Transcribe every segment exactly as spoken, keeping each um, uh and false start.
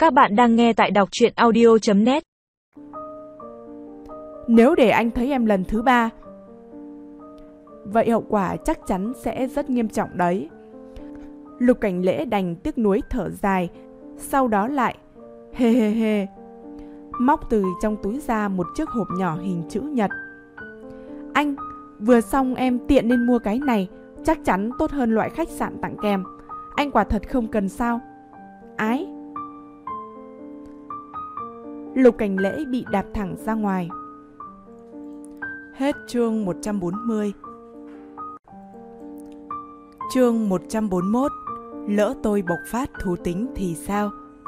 Các bạn đang nghe tại đọc truyện audio chấm net. Nếu để anh thấy em lần thứ ba, vậy hậu quả chắc chắn sẽ rất nghiêm trọng đấy. Lục Cảnh Lễ đành tiếc nuối thở dài, sau đó lại hê hê hê, móc từ trong túi ra một chiếc hộp nhỏ hình chữ nhật. Anh, vừa xong em tiện nên mua cái này, chắc chắn tốt hơn loại khách sạn tặng kèm. Anh quả thật không cần sao? Ái. Lục Cảnh Lễ bị đạp thẳng ra ngoài. Hết chương một trăm bốn mươi. Chương một trăm bốn mươi mốt. Lỡ tôi bộc phát thú tính thì sao?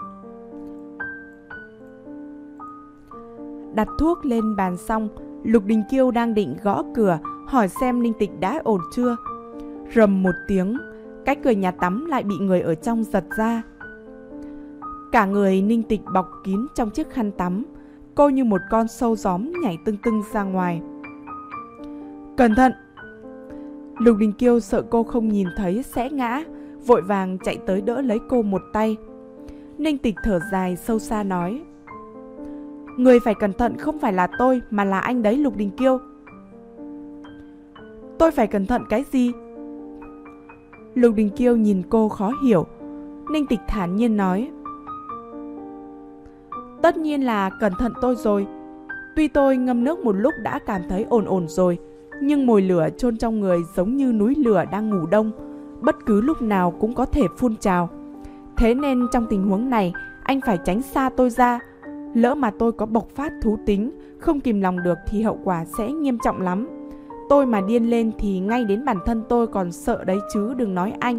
Đặt thuốc lên bàn xong, Lục Đình Kiêu đang định gõ cửa hỏi xem Ninh Tịch đã ổn chưa. Rầm một tiếng, cái cửa nhà tắm lại bị người ở trong giật ra. Cả người Ninh Tịch bọc kín trong chiếc khăn tắm, cô như một con sâu gióm nhảy tưng tưng ra ngoài. Cẩn thận! Lục Đình Kiêu sợ cô không nhìn thấy sẽ ngã, vội vàng chạy tới đỡ lấy cô một tay. Ninh Tịch thở dài sâu xa nói: Người phải cẩn thận không phải là tôi mà là anh đấy Lục Đình Kiêu. Tôi phải cẩn thận cái gì? Lục Đình Kiêu nhìn cô khó hiểu. Ninh Tịch thản nhiên nói: Tất nhiên là cẩn thận tôi rồi. Tuy tôi ngâm nước một lúc đã cảm thấy ổn ổn rồi, nhưng mồi lửa chôn trong người giống như núi lửa đang ngủ đông, bất cứ lúc nào cũng có thể phun trào. Thế nên trong tình huống này, anh phải tránh xa tôi ra. Lỡ mà tôi có bộc phát thú tính, không kìm lòng được thì hậu quả sẽ nghiêm trọng lắm. Tôi mà điên lên thì ngay đến bản thân tôi còn sợ đấy chứ đừng nói anh.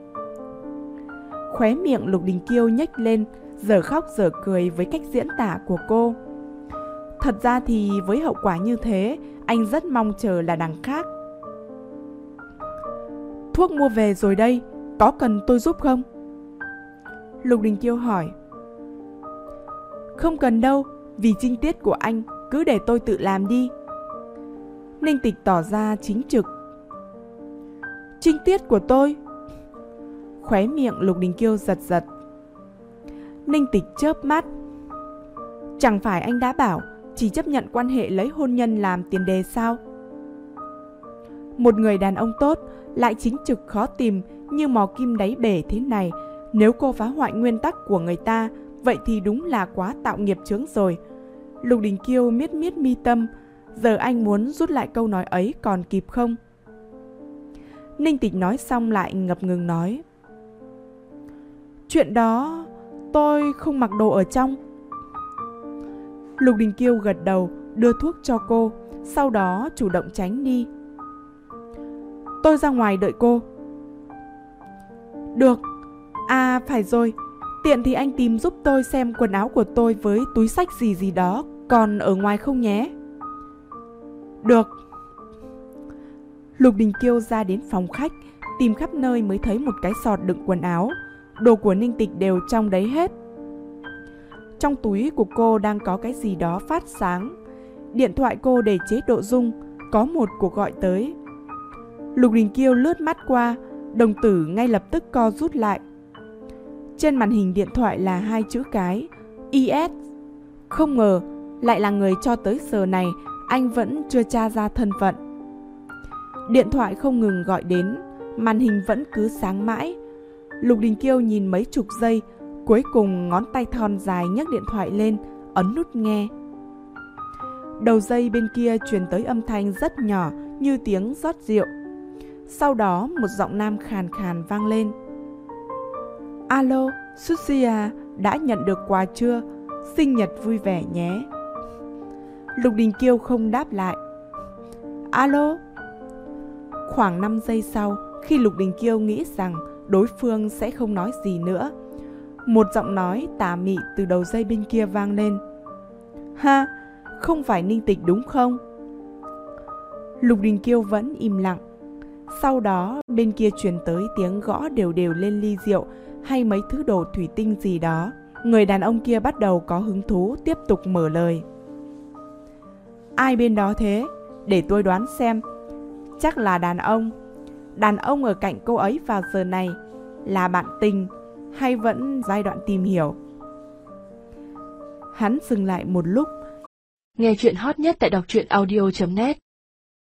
Khóe miệng Lục Đình Kiêu nhếch lên, giờ khóc giờ cười với cách diễn tả của cô. Thật ra thì với hậu quả như thế, anh rất mong chờ là đằng khác. Thuốc mua về rồi đây, có cần tôi giúp không? Lục Đình Kiêu hỏi. Không cần đâu, vì trinh tiết của anh, cứ để tôi tự làm đi. Ninh Tịch tỏ ra chính trực. Trinh tiết của tôi? Khóe miệng Lục Đình Kiêu giật giật. Ninh Tịch chớp mắt. Chẳng phải anh đã bảo chỉ chấp nhận quan hệ lấy hôn nhân làm tiền đề sao? Một người đàn ông tốt, lại chính trực khó tìm như mò kim đáy bể thế này, nếu cô phá hoại nguyên tắc của người ta, vậy thì đúng là quá tạo nghiệp chướng rồi. Lục Đình Kiêu miết miết mi tâm. Giờ anh muốn rút lại câu nói ấy còn kịp không? Ninh Tịch nói xong lại ngập ngừng nói: Chuyện đó tôi không mặc đồ ở trong. Lục Đình Kiêu gật đầu, đưa thuốc cho cô, sau đó chủ động tránh đi. Tôi ra ngoài đợi cô. Được. À phải rồi, tiện thì anh tìm giúp tôi xem quần áo của tôi với túi xách gì gì đó còn ở ngoài không nhé. Được. Lục Đình Kiêu ra đến phòng khách, tìm khắp nơi mới thấy một cái sọt đựng quần áo. Đồ của Ninh Tịch đều trong đấy hết. Trong túi của cô đang có cái gì đó phát sáng. Điện thoại cô để chế độ rung, có một cuộc gọi tới. Lục Đình Kiêu lướt mắt qua, đồng tử ngay lập tức co rút lại. Trên màn hình điện thoại là hai chữ cái i ét. Không ngờ lại là người cho tới giờ này anh vẫn chưa tra ra thân phận. Điện thoại không ngừng gọi đến, màn hình vẫn cứ sáng mãi. Lục Đình Kiêu nhìn mấy chục giây, cuối cùng ngón tay thon dài nhấc điện thoại lên, ấn nút nghe. Đầu dây bên kia truyền tới âm thanh rất nhỏ như tiếng rót rượu. Sau đó một giọng nam khàn khàn vang lên. Alo, Sushi à, đã nhận được quà chưa? Sinh nhật vui vẻ nhé. Lục Đình Kiêu không đáp lại. Alo. Khoảng năm giây sau, khi Lục Đình Kiêu nghĩ rằng đối phương sẽ không nói gì nữa, một giọng nói tà mị từ đầu dây bên kia vang lên. Ha, không phải Ninh Tịch đúng không? Lục Đình Kiêu vẫn im lặng. Sau đó bên kia truyền tới tiếng gõ đều đều lên ly rượu hay mấy thứ đồ thủy tinh gì đó. Người đàn ông kia bắt đầu có hứng thú tiếp tục mở lời. Ai bên đó thế? Để tôi đoán xem. Chắc là đàn ông. Đàn ông ở cạnh cô ấy vào giờ này là bạn tình hay vẫn giai đoạn tìm hiểu? Hắn dừng lại một lúc. Nghe chuyện hot nhất tại đọc truyện audio chấm net.